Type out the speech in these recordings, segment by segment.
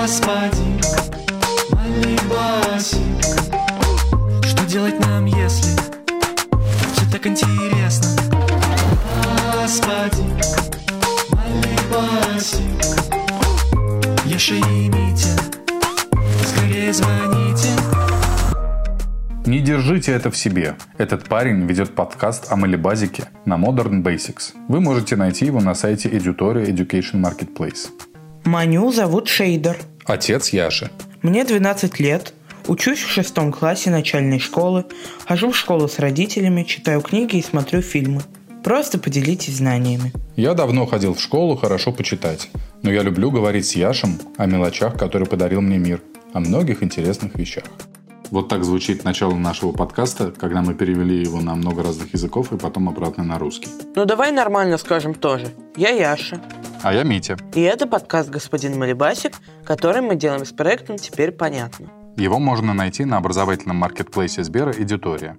Господин Малибасик, что делать нам, если все так интересно? Господин Малибасик, Яша и Митя, скорее звоните. Не держите это в себе. Этот парень ведет подкаст о Малибасике на Modern Basics. Вы можете найти его на сайте Editoria Education Marketplace. Маню зовут Шейдер. Отец Яши. Мне 12 лет. Учусь в 6 классе начальной школы. Хожу в школу с родителями, читаю книги и смотрю фильмы. Просто поделитесь знаниями. Я давно ходил в школу хорошо почитать. Но я люблю говорить с Яшем о мелочах, которые подарил мне мир. О многих интересных вещах. Вот так звучит начало нашего подкаста, когда мы перевели его на много разных языков и потом обратно на русский. Ну давай нормально скажем тоже. Я Яша. А я Митя. И это подкаст «Господин Малибасик», который мы делаем с проектом «Теперь понятно». Его можно найти на образовательном маркетплейсе Сбера «Эдитория».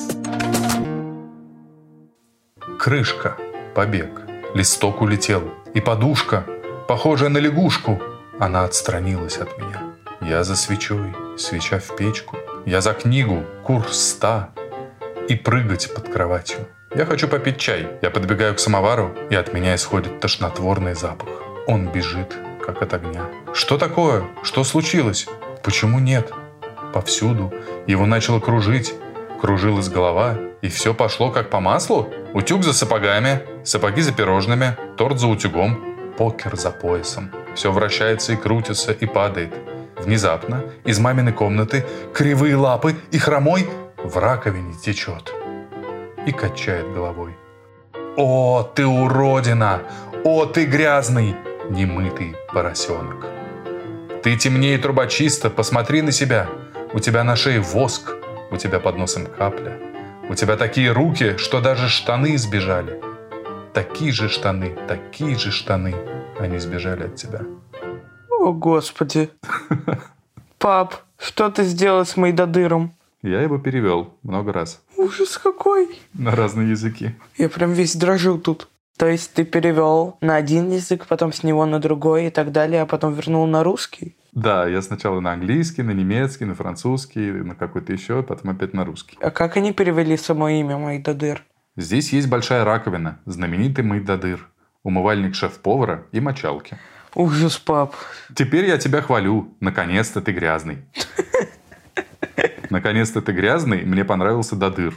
Крышка. Побег. Листок улетел. И подушка, похожая на лягушку. Она отстранилась от меня. Я за свечой, свеча в печку. Я за книгу, курс 100. И прыгать под кроватью. Я хочу попить чай. Я подбегаю к самовару, и от меня исходит тошнотворный запах. Он бежит, как от огня. Что такое? Что случилось? Почему нет? Повсюду. Его начало кружить. Кружилась голова, и все пошло как по маслу. Утюг за сапогами, сапоги за пирожными, торт за утюгом, покер за поясом. Все вращается и крутится, и падает. Внезапно из маминой комнаты кривые лапы и хромой в раковине течет и качает головой. О, ты уродина! О, ты грязный, немытый поросенок! Ты темнее трубочиста, посмотри на себя. У тебя на шее воск, у тебя под носом капля. У тебя такие руки, что даже штаны сбежали. Такие же штаны, они сбежали от тебя. О, Господи. Пап, что ты сделал с Майдадыром? Я его перевел много раз. Ужас какой. На разные языки. Я прям весь дрожу тут. То есть ты перевел на один язык, потом с него на другой и так далее, а потом вернул на русский? Да, я сначала на английский, на немецкий, на французский, на какой-то еще, потом опять на русский. А как они перевели само имя Майдадыр? Здесь есть большая раковина, знаменитый Майдадыр, умывальник шеф-повара и мочалки. Ужас, пап. Теперь я тебя хвалю. Наконец-то ты грязный. Наконец-то ты грязный, мне понравился Дадыр.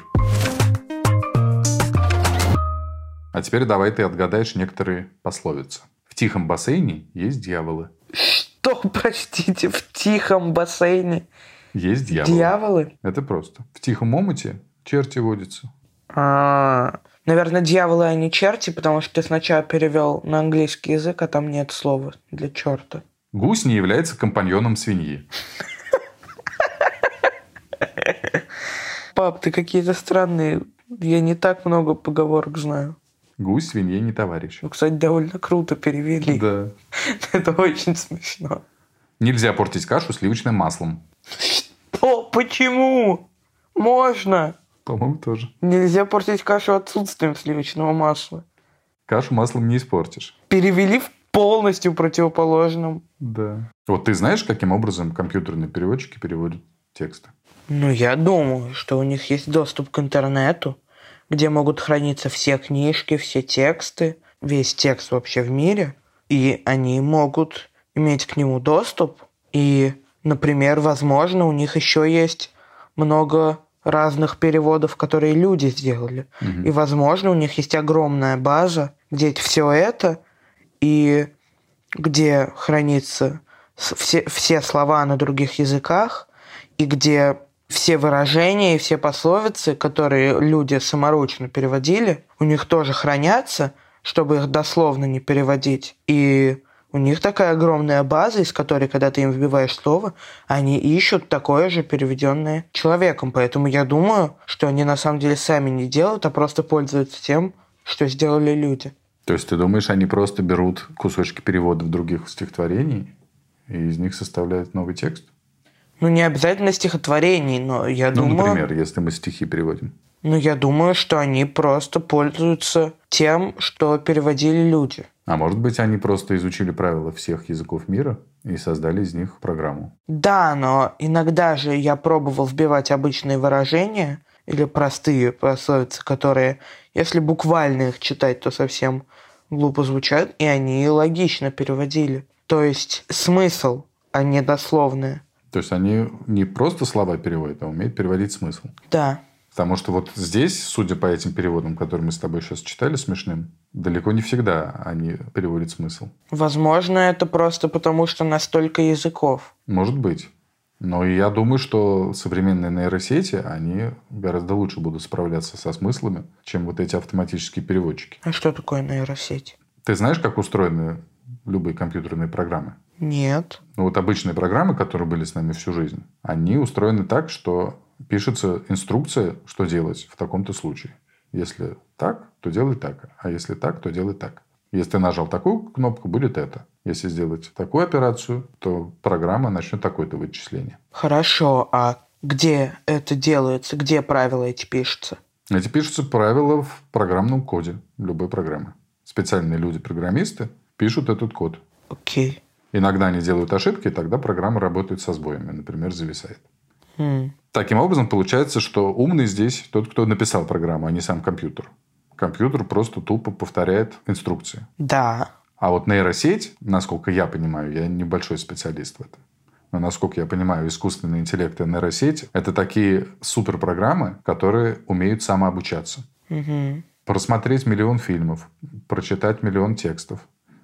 А теперь давай ты отгадаешь некоторые пословицы. В тихом бассейне есть дьяволы. Что, простите, в тихом бассейне? Есть дьяволы. Дьяволы? Это просто. В тихом омуте черти водятся. Наверное, дьяволы, а не черти, потому что ты сначала перевел на английский язык, а там нет слова для черта. Гусь не является компаньоном свиньи. Пап, ты какие-то странные. Я не так много поговорок знаю. Гусь свинье не товарищ. Ну, кстати, довольно круто перевели. Да. Это очень смешно. Нельзя портить кашу сливочным маслом. Что? Почему? Можно. По-моему, тоже. Нельзя портить кашу отсутствием сливочного масла. Кашу маслом не испортишь. Перевели в полностью противоположном. Да. Вот ты знаешь, каким образом компьютерные переводчики переводят тексты? Ну, я думаю, что у них есть доступ к интернету, где могут храниться все книжки, все тексты, весь текст вообще в мире. И они могут иметь к нему доступ. И, например, возможно, у них еще есть много разных переводов, которые люди сделали. Угу. И, возможно, у них есть огромная база, где все это, и где хранятся все слова на других языках, и где все выражения и все пословицы, которые люди саморучно переводили, у них тоже хранятся, чтобы их дословно не переводить. И у них такая огромная база, из которой, когда ты им вбиваешь слово, они ищут такое же переведенное человеком. Поэтому я думаю, что они на самом деле сами не делают, а просто пользуются тем, что сделали люди. То есть ты думаешь, они просто берут кусочки переводов других стихотворений и из них составляют новый текст? Ну, не обязательно стихотворений, но я думаю... Ну, например, если мы стихи переводим. Ну, я думаю, что они просто пользуются тем, что переводили люди. А может быть, они просто изучили правила всех языков мира и создали из них программу? Да, но иногда же я пробовал вбивать обычные выражения или простые пословицы, которые, если буквально их читать, то совсем глупо звучат, и они логично переводили. То есть смысл, а не дословное. То есть они не просто слова переводят, а умеют переводить смысл. Да. Потому что вот здесь, судя по этим переводам, которые мы с тобой сейчас читали смешным, далеко не всегда они переводят смысл. Возможно, это просто потому, что настолько языков. Может быть. Но я думаю, что современные нейросети, они гораздо лучше будут справляться со смыслами, чем вот эти автоматические переводчики. А что такое нейросеть? Ты знаешь, как устроены любые компьютерные программы? Нет. Ну, вот обычные программы, которые были с нами всю жизнь, они устроены так, что пишется инструкция, что делать в таком-то случае. Если так, то делай так. А если так, то делай так. Если ты нажал такую кнопку, будет это. Если сделать такую операцию, то программа начнет такое-то вычисление. Хорошо, а где это делается? Где правила эти пишутся? Эти пишутся правила в программном коде любой программы. Специальные люди-программисты пишут этот код. Окей. Иногда они делают ошибки, и тогда программа работает со сбоями. Например, зависает. Таким образом, получается, что умный здесь тот, кто написал программу, а не сам компьютер. Компьютер просто тупо повторяет инструкции. Да. А вот нейросеть, насколько я понимаю, я небольшой специалист в этом, но насколько я понимаю, искусственный интеллект и нейросеть – это такие суперпрограммы, которые умеют самообучаться. Угу. Просмотреть миллион фильмов, прочитать миллион текстов,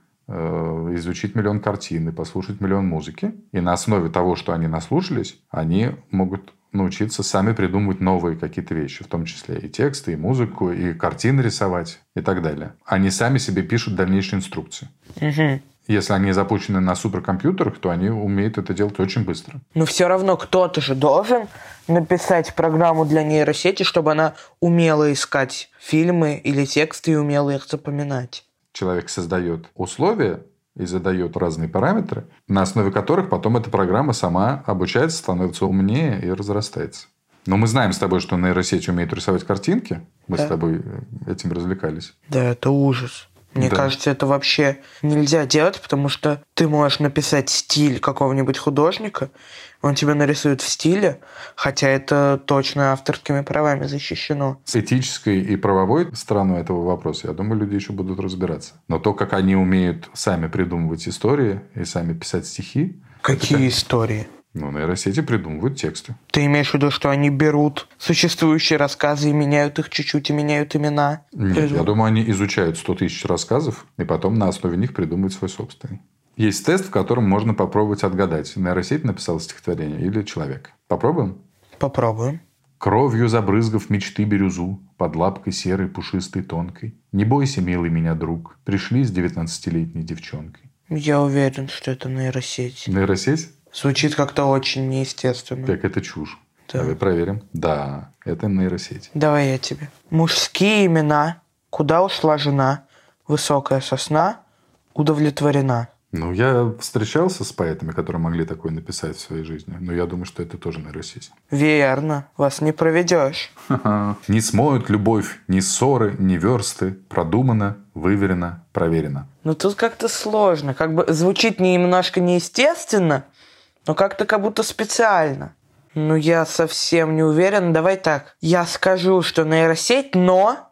изучить миллион картин и послушать миллион музыки. И на основе того, что они наслушались, они могут научиться сами придумывать новые какие-то вещи, в том числе и тексты, и музыку, и картины рисовать, и так далее. Они сами себе пишут дальнейшие инструкции. Угу. Если они запущены на суперкомпьютерах, то они умеют это делать очень быстро. Но все равно кто-то же должен написать программу для нейросети, чтобы она умела искать фильмы или тексты и умела их запоминать. Человек создает условия и задает разные параметры, на основе которых потом эта программа сама обучается, становится умнее и разрастается. Но мы знаем с тобой, что нейросеть умеет рисовать картинки. Мы с тобой этим развлекались. Да, это ужас. Мне кажется, это вообще нельзя делать, потому что ты можешь написать стиль какого-нибудь художника, он тебе нарисует в стиле, хотя это точно авторскими правами защищено. С этической и правовой стороной этого вопроса, я думаю, люди еще будут разбираться. Но то, как они умеют сами придумывать истории и сами писать стихи... Какие истории? Ну, нейросети придумывают тексты. Ты имеешь в виду, что они берут существующие рассказы и меняют их чуть-чуть, и меняют имена? Нет, я думаю, они изучают 100 тысяч рассказов, и потом на основе них придумывают свой собственный. Есть тест, в котором можно попробовать отгадать, нейросеть написала стихотворение или человек. Попробуем? Попробуем. Кровью забрызгав мечты бирюзу, под лапкой серой, пушистой, тонкой. Не бойся, милый меня друг, пришли с 19-летней девчонкой. Я уверен, что это нейросеть. Нейросеть? Звучит как-то очень неестественно. Как это чушь. Да. Давай проверим. Да, это нейросеть. Давай я тебе. Мужские имена. Куда ушла жена? Высокая сосна. Удовлетворена. Ну, я встречался с поэтами, которые могли такое написать в своей жизни. Но я думаю, что это тоже нейросеть. Верно. Вас не проведешь. Не смоют любовь ни ссоры, ни версты. Продумано, выверено, проверено. Но тут как-то сложно. Как бы звучит немножко неестественно, но как-то как будто специально. Ну, я совсем не уверен. Давай так. Я скажу, что нейросеть, но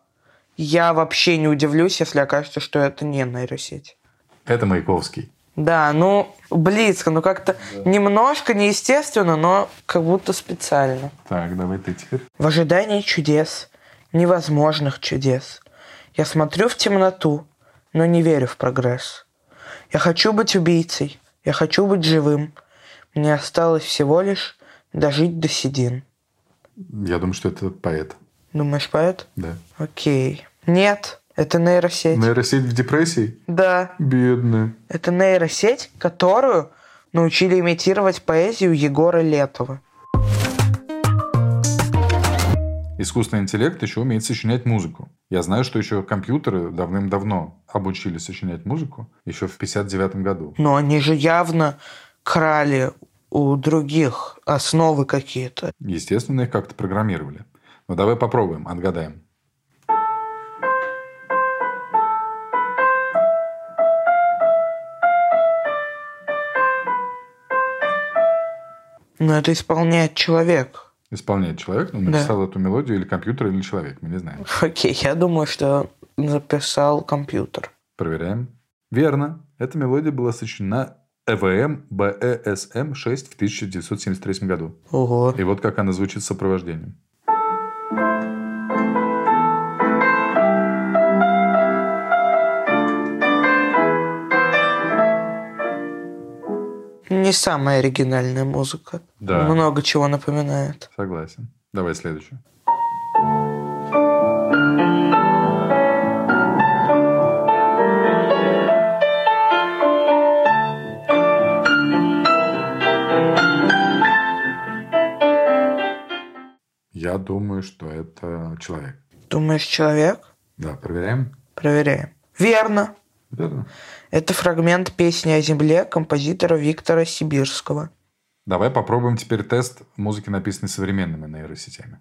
я вообще не удивлюсь, если окажется, что это не нейросеть. Это Маяковский. Да, ну, близко, ну как-то немножко неестественно, но как будто специально. Так, давай ты теперь. В ожидании чудес, невозможных чудес. Я смотрю в темноту, но не верю в прогресс. Я хочу быть убийцей, я хочу быть живым. Мне осталось всего лишь дожить до седин. Я думаю, что это поэт. Думаешь, поэт? Да. Окей. Нет, это нейросеть. Нейросеть в депрессии? Да. Бедная. Это нейросеть, которую научили имитировать поэзию Егора Летова. Искусственный интеллект еще умеет сочинять музыку. Я знаю, что еще компьютеры давным-давно обучили сочинять музыку, еще в 1959 году. Но они же явно крали у других основы какие-то. Естественно, их как-то программировали. Но давай попробуем, отгадаем. Но это исполняет человек. Исполняет человек, но написал эту мелодию или компьютер, или человек, мы не знаем. Окей, я думаю, что записал компьютер. Проверяем. Верно. Эта мелодия была сочинена ЭВМ БЭСМ-6 в 1973 году. Ого. И вот как она звучит с сопровождением. Не самая оригинальная музыка. Да. Много чего напоминает. Согласен. Давай следующую. Я думаю, что это человек. Думаешь, человек? Да, проверяем. Проверяем. Верно. Верно. Это фрагмент песни о земле композитора Виктора Сибирского. Давай попробуем теперь тест музыки, написанной современными нейросетями.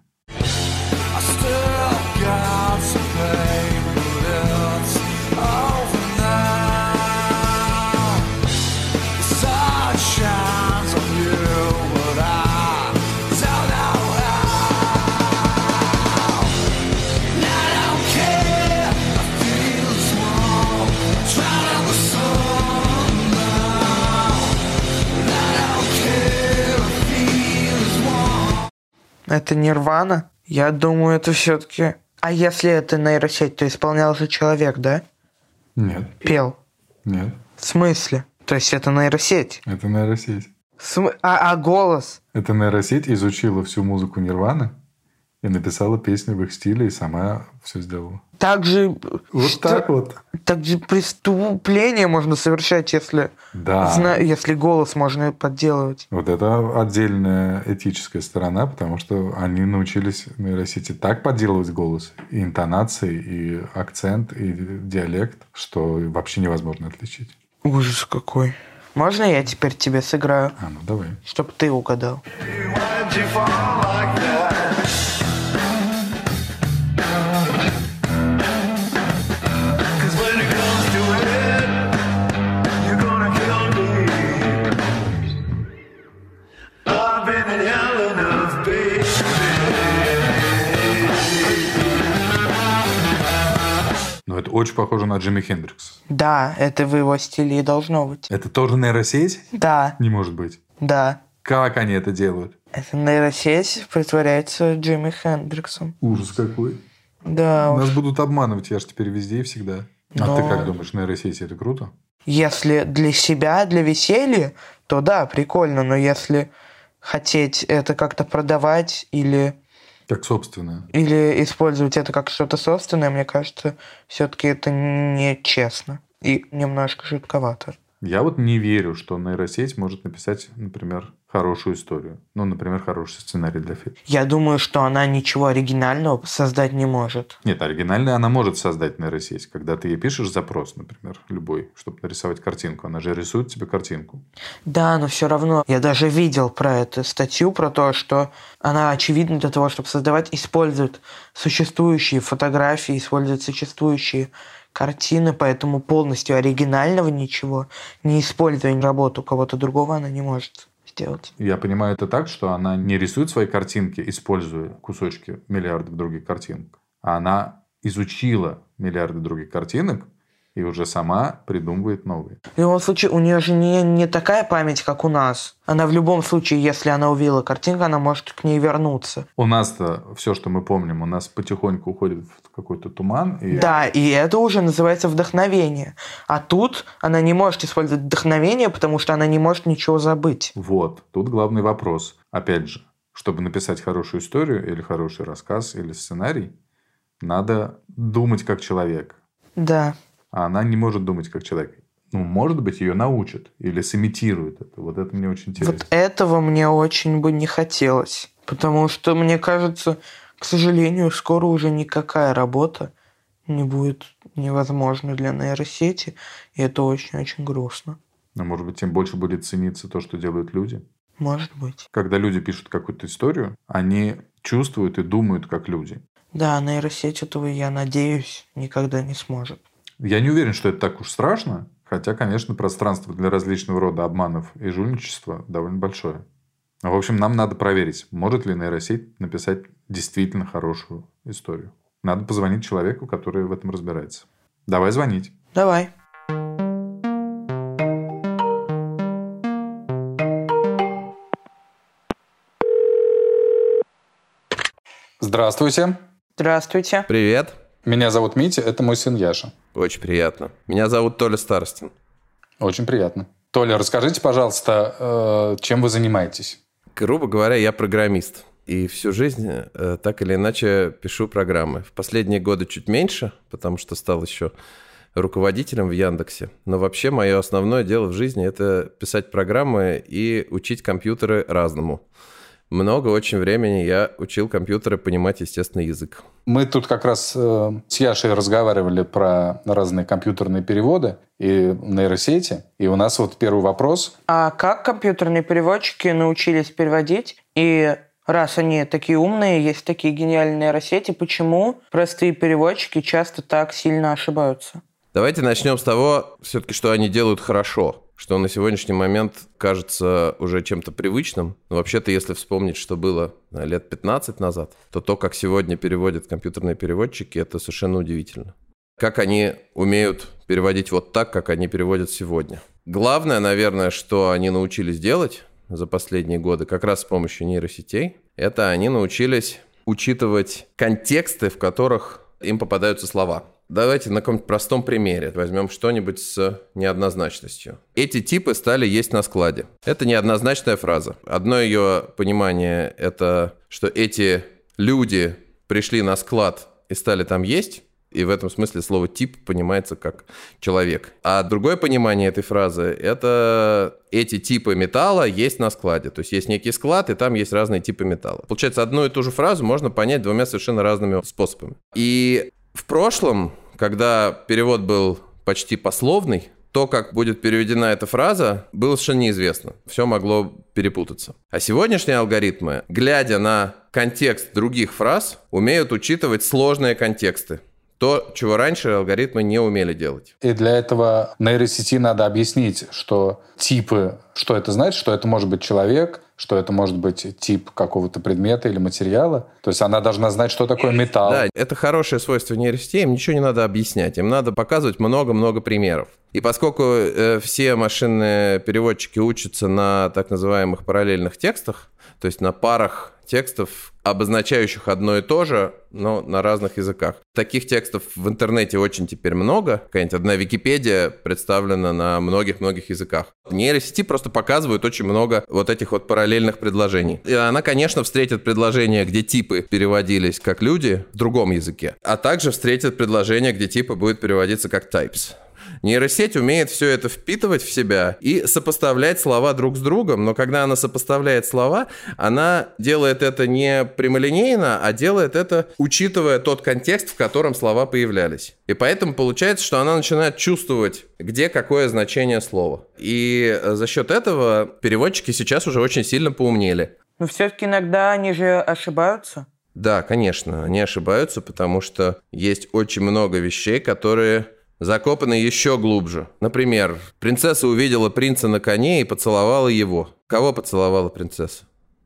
Это Нирвана? Я думаю, это все-таки... А если это нейросеть, то исполнял же человек, да? Нет. Пел. Нет. В смысле? То есть это нейросеть? Это нейросеть. А голос? Эта нейросеть изучила всю музыку Нирваны и написала песню в их стиле, и сама все сделала. Так же... Вот так вот. Так же преступление можно совершать, если... Да. Если голос можно подделывать. Вот это отдельная этическая сторона, потому что они научились нейросети так подделывать голос, и интонации, и акцент, и диалект, что вообще невозможно отличить. Ужас какой. Можно я теперь тебе сыграю? Ну давай. Чтоб ты угадал. Но это очень похоже на Джимми Хендрикса. Да, это в его стиле и должно быть. Это тоже нейросеть? Да, Не может быть. да. Как они это делают? Эта нейросеть притворяется Джимми Хендриксом. Ужас какой. Да Нас уж. будут обманывать, я же теперь везде и всегда. А Но- ты как думаешь, нейросети это круто? Если для себя, для веселья, то да, прикольно. Но если хотеть это как-то продавать или Как собственное. использовать это как что-то собственное, мне кажется, все-таки это нечестно и немножко жутковато. Я вот не верю, что нейросеть может написать, например, хорошую историю. Ну, например, хороший сценарий для фильма. Я думаю, что она ничего оригинального создать не может. Нет, оригинальный она может создать нейросеть. Когда ты ей пишешь запрос, например, любой, чтобы нарисовать картинку, она же рисует тебе картинку. Да, но все равно. Я даже видел про эту статью, про то, что она, очевидно, для того, чтобы создавать, использует существующие фотографии, использует существующие картины, поэтому полностью оригинального ничего, не используя работу кого-то другого, она не может сделать. Я понимаю это так, что она не рисует свои картинки, используя кусочки миллиардов других картинок, а она изучила миллиарды других картинок и уже сама придумывает новые. В любом случае, у нее же не такая память, как у нас. Она в любом случае, если она увидела картинку, она может к ней вернуться. У нас-то все, что мы помним, у нас потихоньку уходит в какой-то туман. И... Да, и это уже называется вдохновение. А тут она не может использовать вдохновение, потому что она не может ничего забыть. Вот, тут главный вопрос. Опять же, чтобы написать хорошую историю или хороший рассказ или сценарий, надо думать как человек. Да. А она не может думать как человек. Ну, может быть, ее научат или сымитируют это. Вот это мне очень интересно. Вот этого мне очень бы не хотелось. Потому что, мне кажется, к сожалению, скоро уже никакая работа не будет невозможна для нейросети. И это очень-очень грустно. Но, может быть, тем больше будет цениться то, что делают люди. Может быть. Когда люди пишут какую-то историю, они чувствуют и думают как люди. Да, нейросеть этого, я надеюсь, никогда не сможет. Я не уверен, что это так уж страшно. Хотя, конечно, пространство для различного рода обманов и жульничества довольно большое. В общем, нам надо проверить, может ли нейросеть написать действительно хорошую историю. Надо позвонить человеку, который в этом разбирается. Давай звонить. Давай. Здравствуйте. Здравствуйте. Привет. Меня зовут Митя, это мой сын Яша. Очень приятно. Меня зовут Толя Старостин. Очень приятно. Толя, расскажите, пожалуйста, чем вы занимаетесь? Грубо говоря, я программист. И всю жизнь так или иначе пишу программы. В последние годы чуть меньше, потому что стал еще руководителем в Яндексе. Но вообще мое основное дело в жизни – это писать программы и учить компьютеры разному. Много очень времени я учил компьютеры понимать естественный язык. Мы тут как раз с Яшей разговаривали про разные компьютерные переводы и нейросети. И у нас вот первый вопрос. А как компьютерные переводчики научились переводить? И раз они такие умные, есть такие гениальные нейросети, почему простые переводчики часто так сильно ошибаются? Давайте начнем с того, все-таки, что они делают хорошо, что на сегодняшний момент кажется уже чем-то привычным. Но вообще-то, если вспомнить, что было лет 15 назад, то, как сегодня переводят компьютерные переводчики, это совершенно удивительно. Как они умеют переводить вот так, как они переводят сегодня. Главное, наверное, что они научились делать за последние годы, как раз с помощью нейросетей, это они научились учитывать контексты, в которых им попадаются слова. Давайте на каком-нибудь простом примере возьмем что-нибудь с неоднозначностью. Эти типы стали есть на складе. Это неоднозначная фраза. Одно ее понимание – это что эти люди пришли на склад и стали там есть, и в этом смысле слово «тип» понимается как «человек». А другое понимание этой фразы – это эти типы металла есть на складе. То есть есть некий склад, и там есть разные типы металла. Получается, одну и ту же фразу можно понять двумя совершенно разными способами. И в прошлом, когда перевод был почти пословный, то, как будет переведена эта фраза, было совершенно неизвестно. Все могло перепутаться. А сегодняшние алгоритмы, глядя на контекст других фраз, умеют учитывать сложные контексты. То, чего раньше алгоритмы не умели делать. И для этого нейросети надо объяснить, что типы, что это значит, что это может быть человек, что это может быть тип какого-то предмета или материала. То есть она должна знать, что такое металл. Да, это хорошее свойство нейросетей, им ничего не надо объяснять, им надо показывать много-много примеров. И поскольку все машинные переводчики учатся на так называемых параллельных текстах, то есть на парах текстов, обозначающих одно и то же, но на разных языках. Таких текстов в интернете очень теперь много. Какая-нибудь одна Википедия представлена на многих-многих языках. Нейросети просто показывают очень много вот этих вот параллельных предложений. И она, конечно, встретит предложения, где типы переводились как люди в другом языке, а также встретит предложения, где типы будут переводиться как types. Нейросеть умеет все это впитывать в себя и сопоставлять слова друг с другом, но когда она сопоставляет слова, она делает это не прямолинейно, а делает это, учитывая тот контекст, в котором слова появлялись. И поэтому получается, что она начинает чувствовать, где какое значение слова. И за счет этого переводчики сейчас уже очень сильно поумнели. Но все-таки иногда они же ошибаются. Да, конечно, они ошибаются, потому что есть очень много вещей, которые закопаны еще глубже. Например, принцесса увидела принца на коне и поцеловала его. Кого поцеловала принцесса?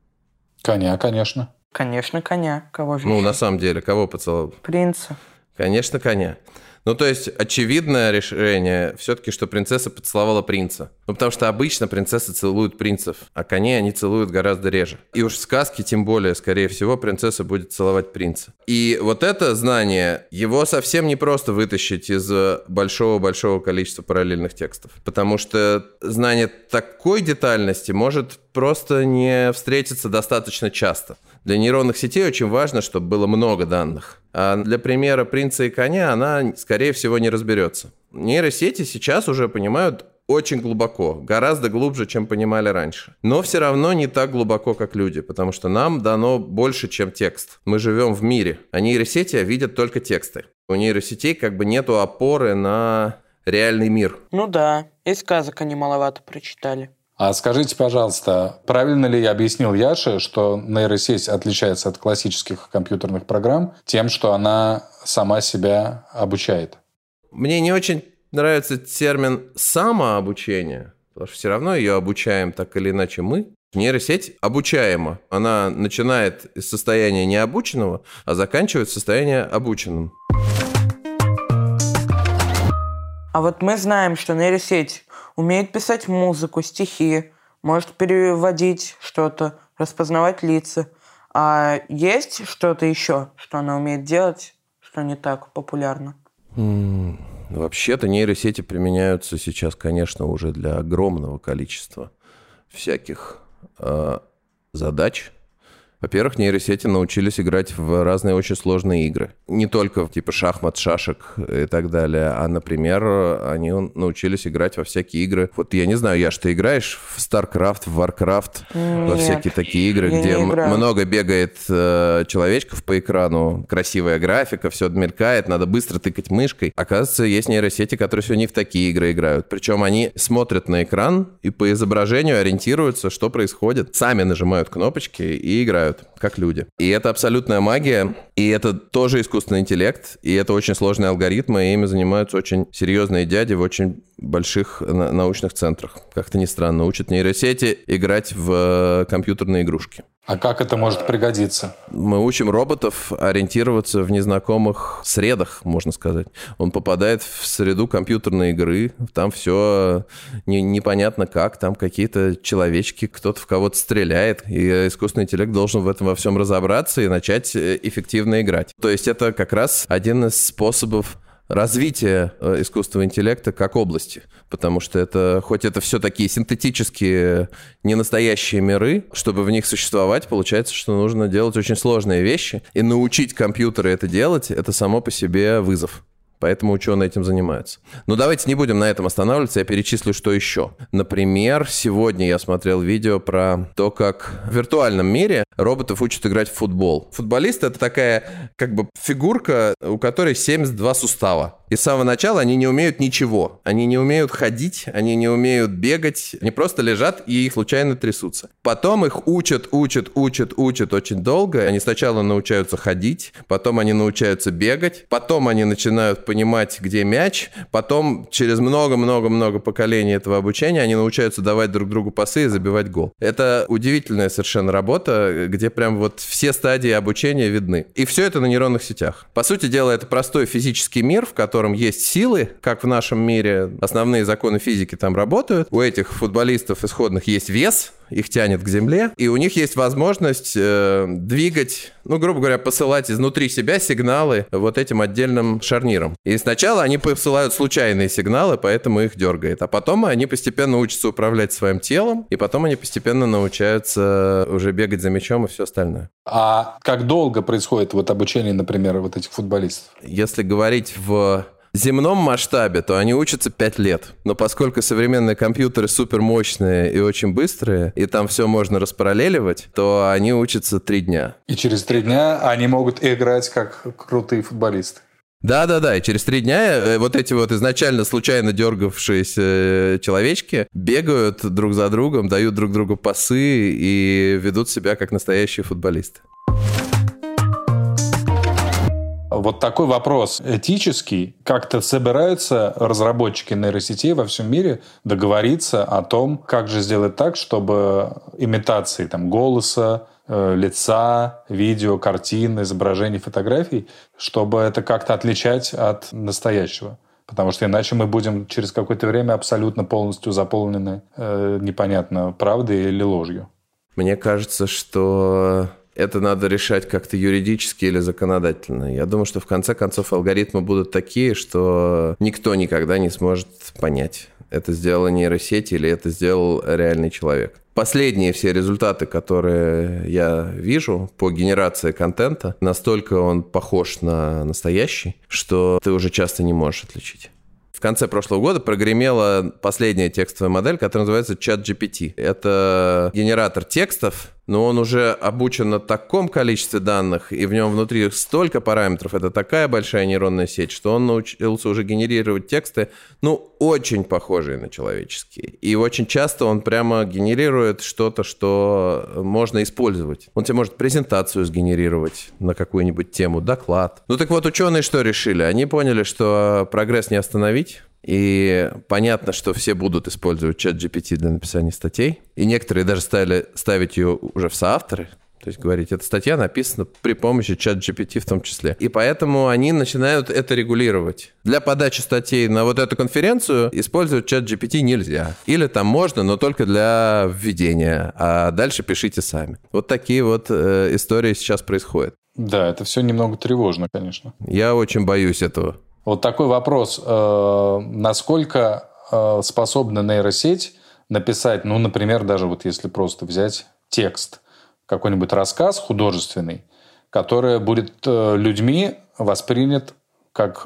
Коня, конечно. Конечно, коня. Кого же Ну, еще? на самом деле, кого поцеловала? Принца. Конечно, коня. Ну, то есть, очевидное решение все-таки, что принцесса поцеловала принца. Ну, потому что обычно принцессы целуют принцев, а коней они целуют гораздо реже. И уж в сказке, тем более, скорее всего, принцесса будет целовать принца. И вот это знание, его совсем не просто вытащить из большого-большого количества параллельных текстов. Потому что знание такой детальности может просто не встретиться достаточно часто. Для нейронных сетей очень важно, чтобы было много данных. А для примера принца и коня она, скорее всего, не разберется. Нейросети сейчас уже понимают очень глубоко, гораздо глубже, чем понимали раньше. Но все равно не так глубоко, как люди, потому что нам дано больше, чем текст. Мы живем в мире, а нейросети видят только тексты. У нейросетей как бы нету опоры на реальный мир. Ну да, и сказок они маловато прочитали. А скажите, пожалуйста, правильно ли я объяснил Яше, что нейросеть отличается от классических компьютерных программ тем, что она сама себя обучает? Мне не очень нравится термин «самообучение», потому что все равно ее обучаем так или иначе мы. Нейросеть обучаема. Она начинает из состояния необученного, а заканчивает в состоянии обученным. А вот мы знаем, что нейросеть умеет писать музыку, стихи, может переводить что-то, распознавать лица. А есть что-то еще, что она умеет делать, что не так популярно? Вообще-то нейросети применяются сейчас, конечно, уже для огромного количества всяких задач. Во-первых, нейросети научились играть в разные очень сложные игры. Не только типа шахмат, шашек и так далее, а, например, они научились играть во всякие игры. Вот я не знаю, Яш, ты играешь в StarCraft, в Warcraft, во всякие такие игры, где много бегает человечков по экрану, красивая графика, все мелькает, надо быстро тыкать мышкой. Оказывается, есть нейросети, которые все не в такие игры играют. Причем они смотрят на экран и по изображению ориентируются, что происходит. Сами нажимают кнопочки и играют как люди. И это абсолютная магия, и это тоже искусственный интеллект, и это очень сложные алгоритмы, и ими занимаются очень серьезные дяди в очень больших научных центрах. Как-то ни странно, учат нейросети играть в компьютерные игрушки. А как это может пригодиться? Мы учим роботов ориентироваться в незнакомых средах, можно сказать. Он попадает в среду компьютерной игры, там все непонятно как, там какие-то человечки, кто-то в кого-то стреляет, и искусственный интеллект должен в этом во всем разобраться и начать эффективно играть. То есть это как раз один из способов развитие искусственного интеллекта как области, потому что это, хоть это все такие синтетические, ненастоящие миры, чтобы в них существовать, получается, что нужно делать очень сложные вещи, и научить компьютеры это делать, это само по себе вызов. Поэтому ученые этим занимаются. Но давайте не будем на этом останавливаться, я перечислю, что еще. Например, сегодня я смотрел видео про то, как в виртуальном мире роботов учат играть в футбол. Футболист — это такая как бы фигурка, у которой 72 сустава. И с самого начала они не умеют ничего. Они не умеют ходить, они не умеют бегать. Они просто лежат и случайно трясутся. Потом их учат очень долго. Они сначала научаются ходить, потом они научаются бегать, потом они начинают понимать, где мяч, потом через много-много-много поколений этого обучения они научаются давать друг другу пасы и забивать гол. Это удивительная совершенно работа, где прям вот все стадии обучения видны. И все это на нейронных сетях. По сути дела, это простой физический мир, в котором есть силы, как в нашем мире основные законы физики там работают. У этих футболистов исходных есть вес, их тянет к земле, и у них есть возможность двигать, грубо говоря, посылать изнутри себя сигналы вот этим отдельным шарнирам. И сначала они посылают случайные сигналы, поэтому их дергает. А потом они постепенно учатся управлять своим телом, и потом они постепенно научаются уже бегать за мячом и все остальное. А как долго происходит вот обучение, например, вот этих футболистов? Если говорить в земном масштабе, то они учатся 5 лет. Но поскольку современные компьютеры супермощные и очень быстрые, и там все можно распараллеливать, то они учатся 3 дня. И через 3 дня они могут играть как крутые футболисты. Да, и через 3 дня вот эти вот изначально случайно дергавшиеся человечки бегают друг за другом, дают друг другу пасы и ведут себя как настоящие футболисты. Вот такой вопрос этический. Как-то собираются разработчики нейросетей во всем мире договориться о том, как же сделать так, чтобы имитации голоса, лица, видео, картин, изображений, фотографий, чтобы это как-то отличать от настоящего. Потому что иначе мы будем через какое-то время абсолютно полностью заполнены непонятно правдой или ложью. Мне кажется, что это надо решать как-то юридически или законодательно. Я думаю, что в конце концов алгоритмы будут такие, что никто никогда не сможет понять, это сделала нейросеть или это сделал реальный человек. Последние все результаты, которые я вижу по генерации контента, настолько он похож на настоящий, что ты уже часто не можешь отличить. В конце прошлого года прогремела последняя текстовая модель, которая называется ChatGPT. Это генератор текстов, но он уже обучен на таком количестве данных, и в нем внутри столько параметров, это такая большая нейронная сеть, что он научился уже генерировать тексты, очень похожие на человеческие. И очень часто он прямо генерирует что-то, что можно использовать. Он тебе может презентацию сгенерировать на какую-нибудь тему, доклад. Так вот, ученые что решили? Они поняли, что прогресс не остановить, И понятно, что все будут использовать ChatGPT для написания статей. И некоторые даже стали ставить ее уже в соавторы. То есть говорить, эта статья написана при помощи ChatGPT в том числе. И поэтому они начинают это регулировать. Для подачи статей на вот эту конференцию использовать ChatGPT нельзя. Или там можно, но только для введения. А дальше пишите сами. Вот такие вот истории сейчас происходят. Да, это все немного тревожно, конечно. Я очень боюсь этого. Вот такой вопрос. Насколько способна нейросеть написать, ну, например, даже вот если просто взять текст, какой-нибудь рассказ художественный, который будет людьми воспринят как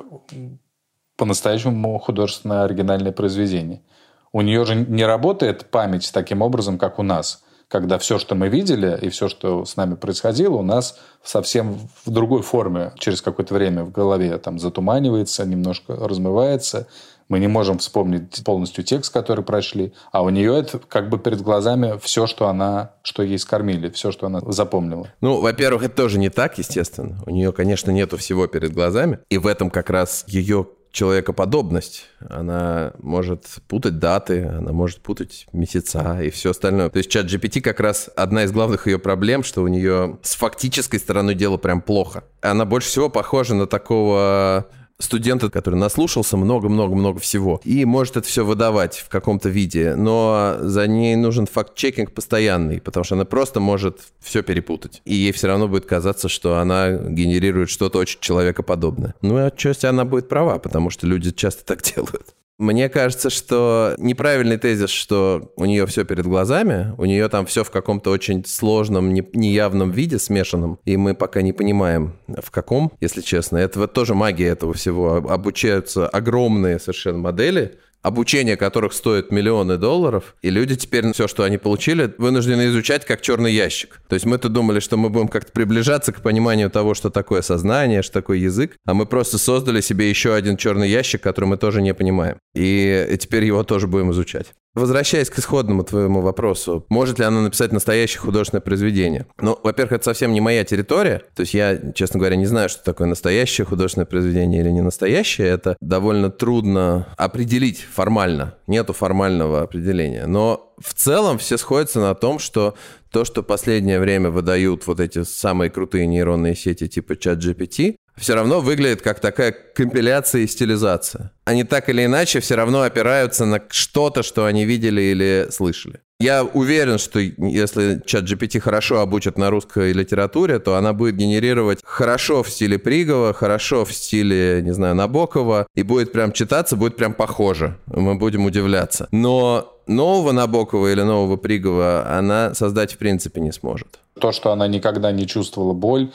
по-настоящему художественное оригинальное произведение. У нее же не работает память таким образом, как у нас, когда все, что мы видели, и все, что с нами происходило, у нас совсем в другой форме через какое-то время в голове там затуманивается, немножко размывается. Мы не можем вспомнить полностью текст, который прочли, а у нее это как бы перед глазами все, что ей скормили, все, что она запомнила. Ну, во-первых, это тоже не так, естественно. У нее, конечно, нету всего перед глазами, и в этом как раз ее человекоподобность. Она может путать даты, она может путать месяца и все остальное. То есть ChatGPT как раз одна из главных ее проблем, что у нее с фактической стороной дела прям плохо. Она больше всего похожа на такого студента, который наслушался много-много-много всего и может это все выдавать в каком-то виде, но за ней нужен факт-чекинг постоянный, потому что она просто может все перепутать. И ей все равно будет казаться, что она генерирует что-то очень человекоподобное. Ну, и отчасти она будет права, потому что люди часто так делают. Мне кажется, что неправильный тезис, что у нее все перед глазами, у нее там все в каком-то очень сложном, неявном виде, смешанном, и мы пока не понимаем, в каком, если честно. Это вот тоже магия этого всего. Обучаются огромные совершенно модели, обучение которых стоит миллионы долларов, и люди теперь все, что они получили, вынуждены изучать как черный ящик. То есть мы-то думали, что мы будем как-то приближаться к пониманию того, что такое сознание, что такое язык, а мы просто создали себе еще один черный ящик, который мы тоже не понимаем. И теперь его тоже будем изучать. Возвращаясь к исходному твоему вопросу, может ли она написать настоящее художественное произведение? Ну, во-первых, это совсем не моя территория. То есть я, честно говоря, не знаю, что такое настоящее художественное произведение или не настоящее. Это довольно трудно определить формально. Нету формального определения. Но в целом все сходятся на том, что то, что в последнее время выдают вот эти самые крутые нейронные сети типа ChatGPT, все равно выглядит как такая компиляция и стилизация. Они так или иначе все равно опираются на что-то, что они видели или слышали. Я уверен, что если ChatGPT хорошо обучат на русской литературе, то она будет генерировать хорошо в стиле Пригова, хорошо в стиле, не знаю, Набокова, и будет прям читаться, будет прям похоже. Мы будем удивляться. Но нового Набокова или нового Пригова она создать в принципе не сможет. То, что она никогда не чувствовала боль,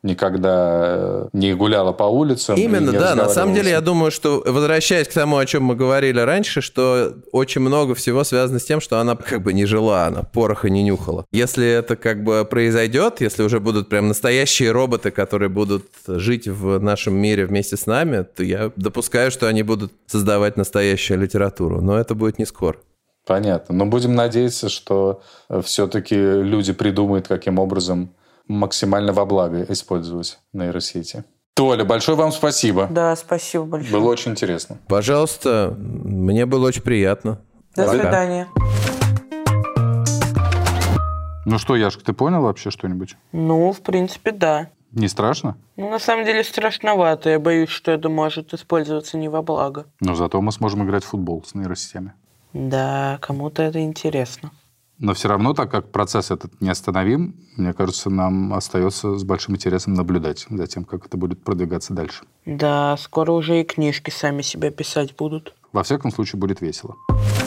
никогда не гуляла по улицам. Именно, да. На самом деле, я думаю, что, возвращаясь к тому, о чем мы говорили раньше, что очень много всего связано с тем, что она как бы не жила, она пороха не нюхала. Если это как бы произойдет, если уже будут прям настоящие роботы, которые будут жить в нашем мире вместе с нами, то я допускаю, что они будут создавать настоящую литературу. Но это будет не скоро. Понятно. Но будем надеяться, что все-таки люди придумают, каким образом максимально во благо использовать нейросети. Толя, большое вам спасибо. Да, спасибо большое. Было очень интересно. Пожалуйста, мне было очень приятно. До Пока. свидания. Ну что, Яшка, ты понял вообще что-нибудь? Ну, в принципе, да. Не страшно? Ну, на самом деле, страшновато. Я боюсь, что это может использоваться не во благо. Но зато мы сможем играть в футбол с нейросетями. Да, кому-то это интересно. Но все равно, так как процесс этот неостановим, мне кажется, нам остается с большим интересом наблюдать за тем, как это будет продвигаться дальше. Да, скоро уже и книжки сами себя писать будут. Во всяком случае, будет весело.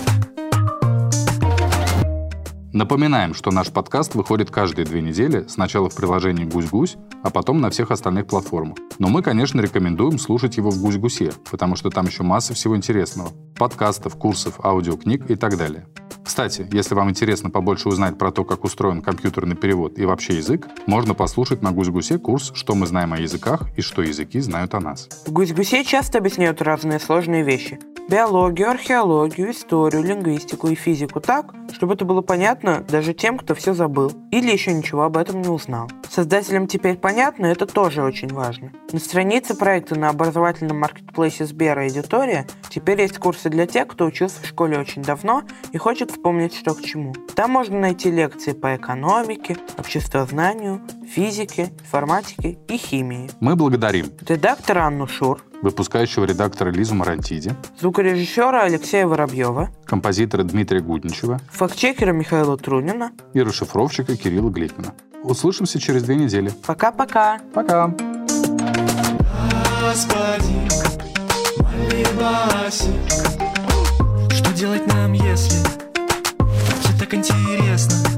Напоминаем, что наш подкаст выходит каждые 2 недели, сначала в приложении «Гусь-Гусь», а потом на всех остальных платформах. Но мы, конечно, рекомендуем слушать его в «Гусь-Гусе», потому что там еще масса всего интересного. Подкастов, курсов, аудиокниг и так далее. Кстати, если вам интересно побольше узнать про то, как устроен компьютерный перевод и вообще язык, можно послушать на «Гусь-Гусе» курс «Что мы знаем о языках и что языки знают о нас». В «Гусь-Гусе» часто объясняют разные сложные вещи. Биологию, археологию, историю, лингвистику и физику так, чтобы это было понятно даже тем, кто все забыл или еще ничего об этом не узнал. Создателям теперь понятно, это тоже очень важно. На странице проекта на образовательном маркетплейсе Сбера «Эдитория» теперь есть курсы для тех, кто учился в школе очень давно и хочет вспомнить, что к чему. Там можно найти лекции по экономике, обществознанию, физике, информатике и химии. Мы благодарим Редактора Анну Шур, выпускающего редактора Лизу Марантиди, звукорежиссера Алексея Воробьева, композитора Дмитрия Гудничева, фактчекера Михаила Трунина и расшифровщика Кирилла Гликмана. Услышимся через 2 недели. Пока-пока! Пока! Господи, молибаси, что делать нам, если все так интересно?